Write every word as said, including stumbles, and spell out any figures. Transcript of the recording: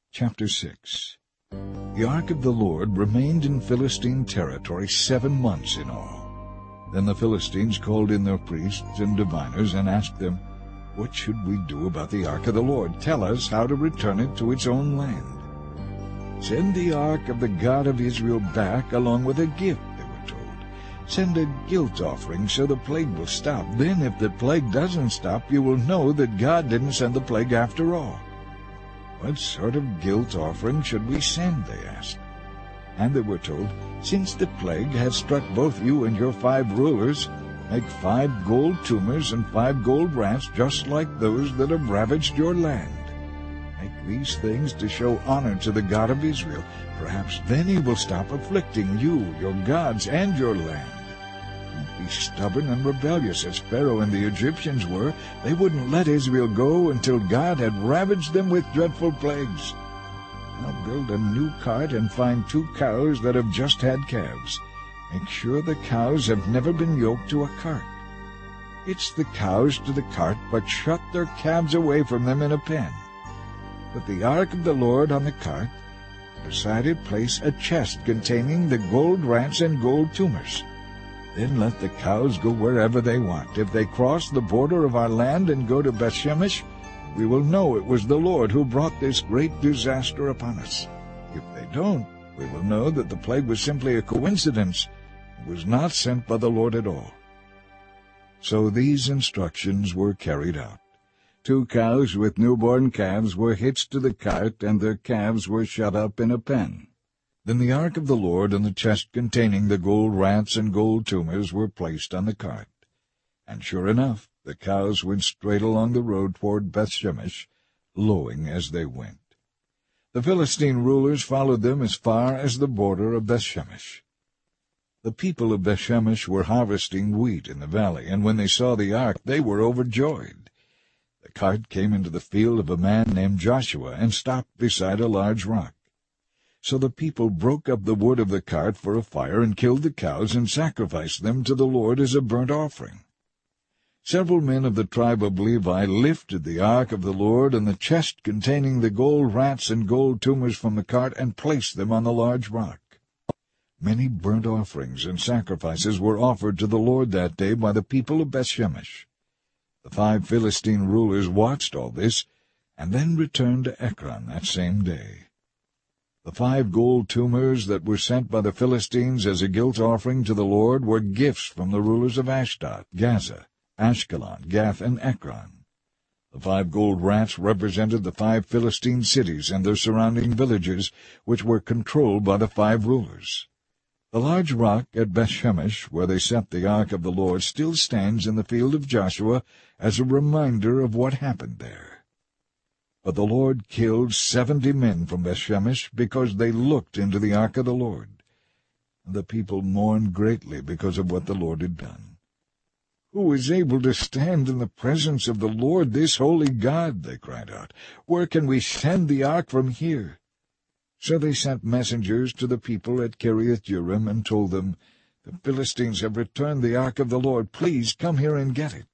Chapter six. The ark of the Lord remained in Philistine territory seven months in all. Then the Philistines called in their priests and diviners and asked them, "What should we do about the ark of the Lord? Tell us how to return it to its own land." "Send the ark of the God of Israel back along with a gift," they were told. "Send a guilt offering so the plague will stop. Then if the plague doesn't stop, you will know that God didn't send the plague after all." "What sort of guilt offering should we send?" they asked. And they were told, "Since the plague has struck both you and your five rulers, make five gold tumors and five gold rats just like those that have ravaged your land. Make these things to show honor to the God of Israel. Perhaps then he will stop afflicting you, your gods, and your land. Don't be stubborn and rebellious as Pharaoh and the Egyptians were. They wouldn't let Israel go until God had ravaged them with dreadful plagues. Now build a new cart and find two cows that have just had calves. Make sure the cows have never been yoked to a cart. Hitch the cows to the cart, but shut their calves away from them in a pen. Put the ark of the Lord on the cart. Beside it place a chest containing the gold rats and gold tumors. Then let the cows go wherever they want. If they cross the border of our land and go to Bethshemesh, we will know it was the Lord who brought this great disaster upon us. If they don't, we will know that the plague was simply a coincidence. It was not sent by the Lord at all." So these instructions were carried out. Two cows with newborn calves were hitched to the cart, and their calves were shut up in a pen. Then the ark of the Lord and the chest containing the gold rats and gold tumors were placed on the cart. And sure enough, the cows went straight along the road toward Bethshemesh, lowing as they went. The Philistine rulers followed them as far as the border of Bethshemesh. The people of Bethshemesh were harvesting wheat in the valley, and when they saw the ark, they were overjoyed. The cart came into the field of a man named Joshua and stopped beside a large rock. So the people broke up the wood of the cart for a fire and killed the cows and sacrificed them to the Lord as a burnt offering. Several men of the tribe of Levi lifted the ark of the Lord and the chest containing the gold rats and gold tumors from the cart and placed them on the large rock. Many burnt offerings and sacrifices were offered to the Lord that day by the people of Bethshemesh. The five Philistine rulers watched all this, and then returned to Ekron that same day. The five gold tumors that were sent by the Philistines as a guilt offering to the Lord were gifts from the rulers of Ashdod, Gaza, Ashkelon, Gath, and Ekron. The five gold rats represented the five Philistine cities and their surrounding villages, which were controlled by the five rulers. The large rock at Bethshemesh, where they set the ark of the Lord, still stands in the field of Joshua as a reminder of what happened there. But the Lord killed seventy men from Bethshemesh because they looked into the ark of the Lord. And the people mourned greatly because of what the Lord had done. "Who is able to stand in the presence of the Lord, this holy God?" they cried out. "Where can we send the ark from here?" So they sent messengers to the people at Kiriath-Jearim and told them, "The Philistines have returned the ark of the Lord. Please come here and get it."